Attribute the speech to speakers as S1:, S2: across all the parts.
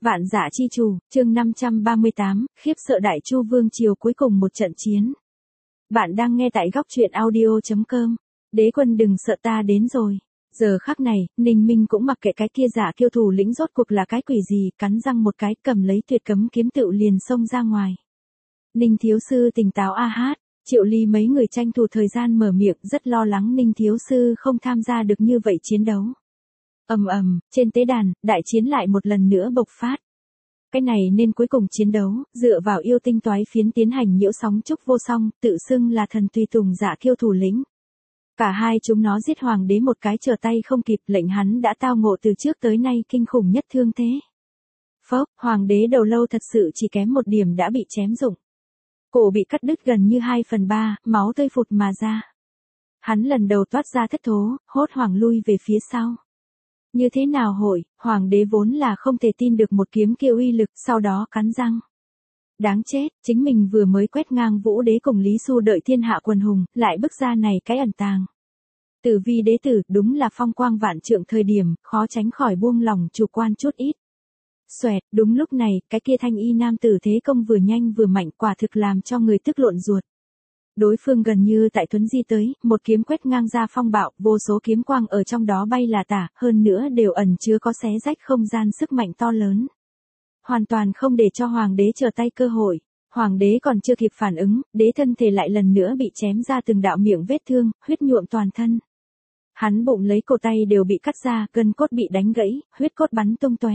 S1: Vạn Dạ Chi Chủ, chương 538, khiếp sợ Đại Chu Vương Triều cuối cùng một trận chiến. Bạn đang nghe tại góc truyện audio.com. Đế quân đừng sợ, ta đến rồi. Giờ khắc này, Ninh Minh cũng mặc kệ cái kia giả kiêu thủ lĩnh rốt cuộc là cái quỷ gì, cắn răng một cái cầm lấy tuyệt cấm kiếm tựu liền xông ra ngoài. Ninh thiếu sư tỉnh táo a hát. Triệu Ly mấy người tranh thủ thời gian mở miệng, rất lo lắng Ninh thiếu sư không tham gia được như vậy chiến đấu. Ầm ầm, trên tế đàn, đại chiến lại một lần nữa bộc phát. Cái này nên cuối cùng chiến đấu, dựa vào yêu tinh toái phiến tiến hành nhiễu sóng trúc vô song, tự xưng là thần tùy tùng giả kiêu thủ lĩnh. Cả hai chúng nó giết hoàng đế một cái trở tay không kịp, lệnh hắn đã tao ngộ từ trước tới nay kinh khủng nhất thương thế. Phốc, hoàng đế đầu lâu thật sự chỉ kém một điểm đã bị chém rụng. Cổ bị cắt đứt gần như 2/3, máu tươi phụt mà ra. Hắn lần đầu toát ra thất thố, hốt hoảng lui về phía sau. Như thế nào hội, hoàng đế vốn là không thể tin được một kiếm kia uy lực, sau đó cắn răng. Đáng chết, chính mình vừa mới quét ngang Vũ đế cùng Lý Xu đợi thiên hạ quần hùng, lại bước ra này cái ẩn tàng. Tử Vi đế tử, đúng là phong quang vạn trượng thời điểm, khó tránh khỏi buông lòng chủ quan chút ít. Xoẹt, đúng lúc này, cái kia thanh y nam tử thế công vừa nhanh vừa mạnh, quả thực làm cho người tức lộn ruột. Đối phương gần như tại thuấn di tới, một kiếm quét ngang ra phong bạo, vô số kiếm quang ở trong đó bay là tả, hơn nữa đều ẩn chứa có xé rách không gian sức mạnh to lớn. Hoàn toàn không để cho hoàng đế trở tay cơ hội. Hoàng đế còn chưa kịp phản ứng, đế thân thể lại lần nữa bị chém ra từng đạo miệng vết thương, huyết nhuộm toàn thân. Hắn bụng lấy cổ tay đều bị cắt ra, gân cốt bị đánh gãy, huyết cốt bắn tung tóe.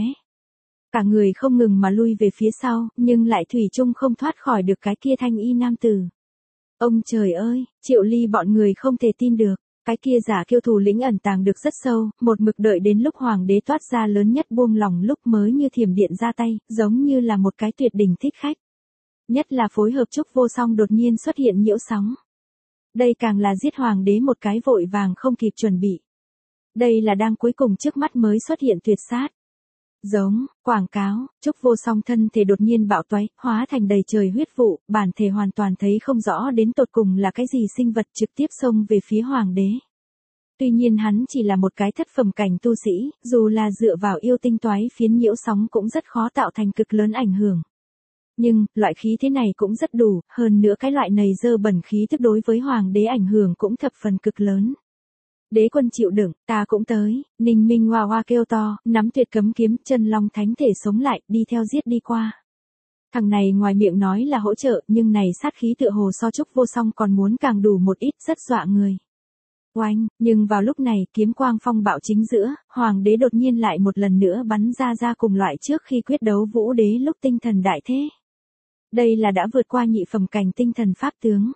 S1: Cả người không ngừng mà lui về phía sau, nhưng lại thủy chung không thoát khỏi được cái kia thanh y nam tử. Ông trời ơi, Triệu Ly bọn người không thể tin được, cái kia giả kiêu thủ lĩnh ẩn tàng được rất sâu, một mực đợi đến lúc hoàng đế toát ra lớn nhất buông lòng lúc mới như thiểm điện ra tay, giống như là một cái tuyệt đỉnh thích khách. Nhất là phối hợp trúc vô song đột nhiên xuất hiện nhiễu sóng. Đây càng là giết hoàng đế một cái vội vàng không kịp chuẩn bị. Đây là đang cuối cùng trước mắt mới xuất hiện tuyệt sát. Giống, quảng cáo, trúc vô song thân thể đột nhiên bạo toái, hóa thành đầy trời huyết vụ, bản thể hoàn toàn thấy không rõ đến tột cùng là cái gì sinh vật trực tiếp xông về phía hoàng đế. Tuy nhiên hắn chỉ là một cái thất phẩm cảnh tu sĩ, dù là dựa vào yêu tinh toái phiến nhiễu sóng cũng rất khó tạo thành cực lớn ảnh hưởng. Nhưng, loại khí thế này cũng rất đủ, hơn nữa cái loại này dơ bẩn khí tức đối với hoàng đế ảnh hưởng cũng thập phần cực lớn. Đế quân chịu đựng, ta cũng tới, Ninh Minh hoa hoa kêu to, nắm tuyệt cấm kiếm, chân long thánh thể sống lại, đi theo giết đi qua. Thằng này ngoài miệng nói là hỗ trợ, nhưng này sát khí tựa hồ so trúc vô song còn muốn càng đủ một ít, rất dọa người. Oanh, nhưng vào lúc này, kiếm quang phong bạo chính giữa, hoàng đế đột nhiên lại một lần nữa bắn ra cùng loại trước khi quyết đấu Vũ đế lúc tinh thần đại thế. Đây là đã vượt qua nhị phẩm cảnh tinh thần pháp tướng.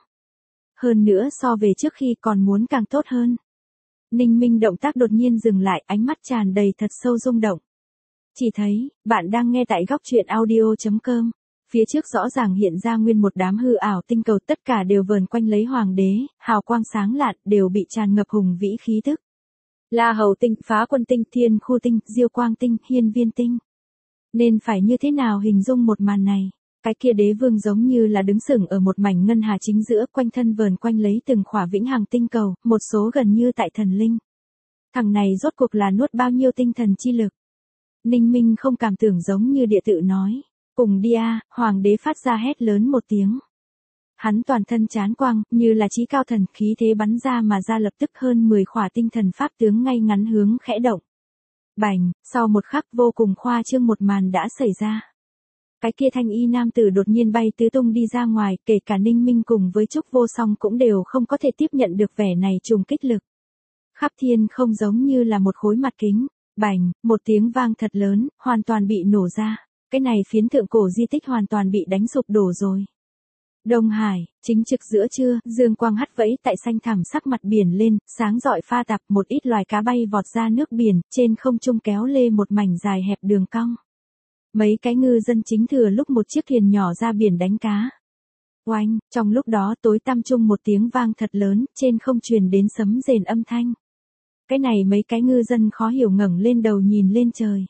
S1: Hơn nữa so về trước khi còn muốn càng tốt hơn. Ninh Minh động tác đột nhiên dừng lại, ánh mắt tràn đầy thật sâu rung động. Chỉ thấy, bạn đang nghe tại góc truyện audio.com. Phía trước rõ ràng hiện ra nguyên một đám hư ảo tinh cầu, tất cả đều vờn quanh lấy hoàng đế, hào quang sáng lạn, đều bị tràn ngập hùng vĩ khí tức. La Hầu tinh, Phá Quân tinh, Thiên Khu tinh, Diêu Quang tinh, Hiên Viên tinh. Nên phải như thế nào hình dung một màn này? Cái kia đế vương giống như là đứng sừng ở một mảnh ngân hà chính giữa, quanh thân vờn quanh lấy từng khỏa vĩnh hằng tinh cầu, một số gần như tại thần linh. Thằng này rốt cuộc là nuốt bao nhiêu tinh thần chi lực? Ninh Minh không cảm tưởng giống như địa tự nói. Cùng đi a, hoàng đế phát ra hét lớn một tiếng. Hắn toàn thân chán quang, như là chí cao thần, khí thế bắn ra mà ra, lập tức hơn 10 khỏa tinh thần pháp tướng ngay ngắn hướng khẽ động. Bành, sau một khắc vô cùng khoa trương một màn đã xảy ra. Cái kia thanh y nam tử đột nhiên bay tứ tung đi ra ngoài, kể cả Ninh Minh cùng với trúc vô song cũng đều không có thể tiếp nhận được vẻ này trùng kích lực. Khắp thiên không giống như là một khối mặt kính, bành, một tiếng vang thật lớn, hoàn toàn bị nổ ra. Cái này phiến thượng cổ di tích hoàn toàn bị đánh sụp đổ rồi. Đông Hải, chính trực giữa trưa, dương quang hắt vẫy tại xanh thẳm sắc mặt biển lên, sáng rọi pha tạp, một ít loài cá bay vọt ra nước biển, trên không trung kéo lê một mảnh dài hẹp đường cong. Mấy cái ngư dân chính thừa lúc một chiếc thuyền nhỏ ra biển đánh cá. Oanh, trong lúc đó tối tăm chung một tiếng vang thật lớn, trên không truyền đến sấm rền âm thanh. Cái này mấy cái ngư dân khó hiểu ngẩng lên đầu nhìn lên trời.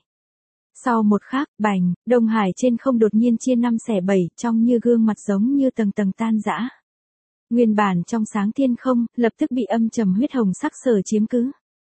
S1: Sau một khắc, bành, Đông Hải trên không đột nhiên chia 5 xẻ 7, trông như gương mặt giống như tầng tầng tan rã. Nguyên bản trong sáng thiên không, lập tức bị âm trầm huyết hồng sắc sở chiếm cứ.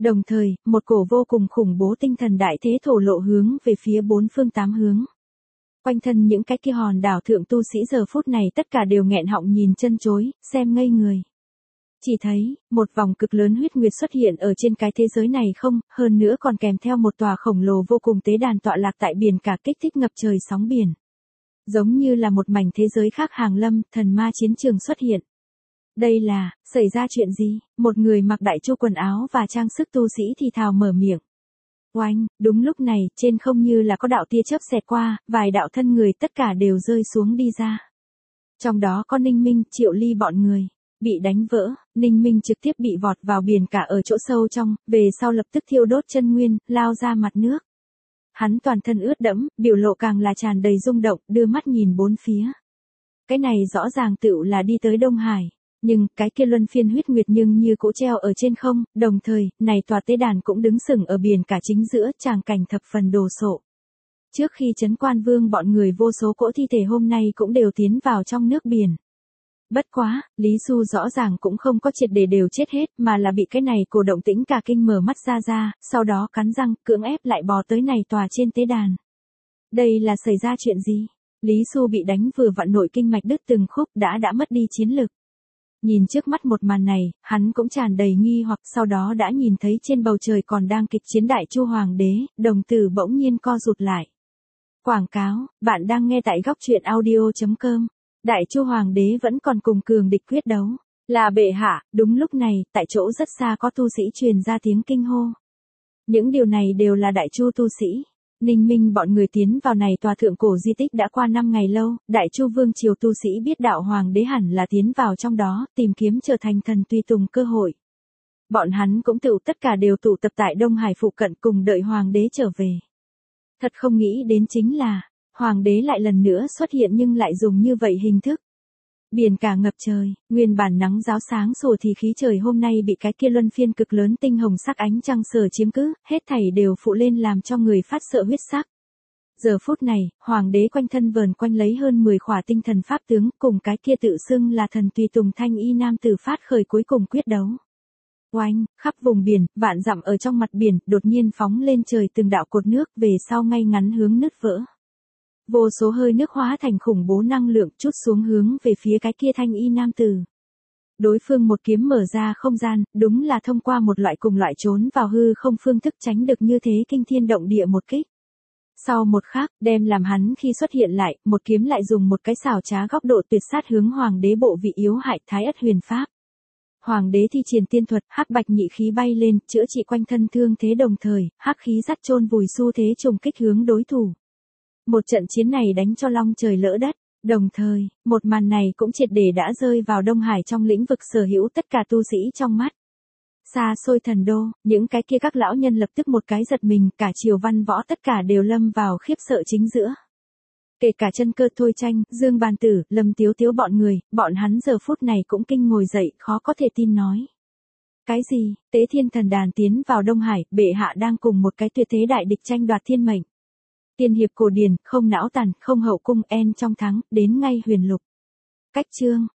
S1: Đồng thời, một cổ vô cùng khủng bố tinh thần đại thế thổ lộ hướng về phía bốn phương tám hướng. Quanh thân những cái kia hòn đảo thượng tu sĩ giờ phút này tất cả đều nghẹn họng nhìn chân chối, xem ngây người. Chỉ thấy, một vòng cực lớn huyết nguyệt xuất hiện ở trên cái thế giới này không, hơn nữa còn kèm theo một tòa khổng lồ vô cùng tế đàn tọa lạc tại biển cả kích thích ngập trời sóng biển. Giống như là một mảnh thế giới khác hàng lâm, thần ma chiến trường xuất hiện. Đây là, xảy ra chuyện gì? Một người mặc đại chu quần áo và trang sức tu sĩ thì thào mở miệng. Oanh, đúng lúc này, trên không như là có đạo tia chớp xẹt qua, vài đạo thân người tất cả đều rơi xuống đi ra. Trong đó có Ninh Minh, Triệu Ly bọn người. Bị đánh vỡ, Ninh Minh trực tiếp bị vọt vào biển cả ở chỗ sâu trong, về sau lập tức thiêu đốt chân nguyên, lao ra mặt nước. Hắn toàn thân ướt đẫm, biểu lộ càng là tràn đầy rung động, đưa mắt nhìn bốn phía. Cái này rõ ràng tựu là đi tới Đông Hải. Nhưng, cái kia luân phiên huyết nguyệt nhưng như cũ treo ở trên không, đồng thời, này tòa tế đàn cũng đứng sừng ở biển cả chính giữa, tràng cảnh thập phần đồ sộ. Trước khi Trấn Quan Vương bọn người vô số cỗ thi thể hôm nay cũng đều tiến vào trong nước biển. Bất quá, Lý Du rõ ràng cũng không có triệt để đều chết hết, mà là bị cái này cổ động tĩnh cả kinh mở mắt ra, sau đó cắn răng, cưỡng ép lại bò tới này tòa trên tế đàn. Đây là xảy ra chuyện gì? Lý Du bị đánh vừa vặn nội kinh mạch đứt từng khúc đã mất đi chiến lực. Nhìn trước mắt một màn này, hắn cũng tràn đầy nghi hoặc sau đó đã nhìn thấy trên bầu trời còn đang kịch chiến Đại Chu Hoàng đế, đồng tử bỗng nhiên co rụt lại. Quảng cáo, bạn đang nghe tại góc truyện audio.com. Đại Chu Hoàng đế vẫn còn cùng cường địch quyết đấu. Là bệ hạ, đúng lúc này, tại chỗ rất xa có tu sĩ truyền ra tiếng kinh hô. Những điều này đều là Đại Chu tu sĩ. Ninh Minh bọn người tiến vào này tòa thượng cổ di tích đã qua 5 ngày lâu, Đại Chu Vương triều tu sĩ biết đạo Hoàng đế hẳn là tiến vào trong đó, tìm kiếm trở thành thần tùy tùng cơ hội. Bọn hắn cũng tất cả đều tụ tập tại Đông Hải phụ cận cùng đợi Hoàng đế trở về. Thật không nghĩ đến chính là, Hoàng đế lại lần nữa xuất hiện nhưng lại dùng như vậy hình thức. Biển cả ngập trời, nguyên bản nắng ráo sáng sủa thì khí trời hôm nay bị cái kia luân phiên cực lớn tinh hồng sắc ánh trăng sờ chiếm cứ, hết thảy đều phụ lên làm cho người phát sợ huyết sắc. Giờ phút này, Hoàng đế quanh thân vờn quanh lấy hơn 10 khỏa tinh thần pháp tướng, cùng cái kia tự xưng là thần tùy tùng thanh y nam tử phát khởi cuối cùng quyết đấu. Oanh, khắp vùng biển, vạn dặm ở trong mặt biển, đột nhiên phóng lên trời từng đạo cột nước về sau ngay ngắn hướng nứt vỡ. Vô số hơi nước hóa thành khủng bố năng lượng chút xuống hướng về phía cái kia thanh y nam tử. Đối phương một kiếm mở ra không gian, đúng là thông qua một loại cùng loại trốn vào hư không phương thức tránh được như thế kinh thiên động địa một kích. Sau một khắc, đem làm hắn khi xuất hiện lại, một kiếm lại dùng một cái xảo trá góc độ tuyệt sát hướng Hoàng đế bộ vị yếu hại Thái Ất Huyền Pháp. Hoàng đế thi triển tiên thuật, hắc bạch nhị khí bay lên, chữa trị quanh thân thương thế đồng thời, hắc khí dắt chôn vùi xu thế trùng kích hướng đối thủ. Một trận chiến này đánh cho long trời lỡ đất, đồng thời, một màn này cũng triệt để đã rơi vào Đông Hải trong lĩnh vực sở hữu tất cả tu sĩ trong mắt. Xa xôi thần đô, những cái kia các lão nhân lập tức một cái giật mình, cả triều văn võ tất cả đều lâm vào khiếp sợ chính giữa. Kể cả Chân Cơ Thôi Tranh, Dương Bàn Tử, Lâm Tiếu Tiếu bọn người, bọn hắn giờ phút này cũng kinh ngồi dậy, khó có thể tin nói. Cái gì, Tế Thiên Thần Đàn tiến vào Đông Hải, bệ hạ đang cùng một cái tuyệt thế đại địch tranh đoạt thiên mệnh. Tiên hiệp cổ điển, không não tàn, không hậu cung en trong thắng, đến ngay huyền lục. Cách chương,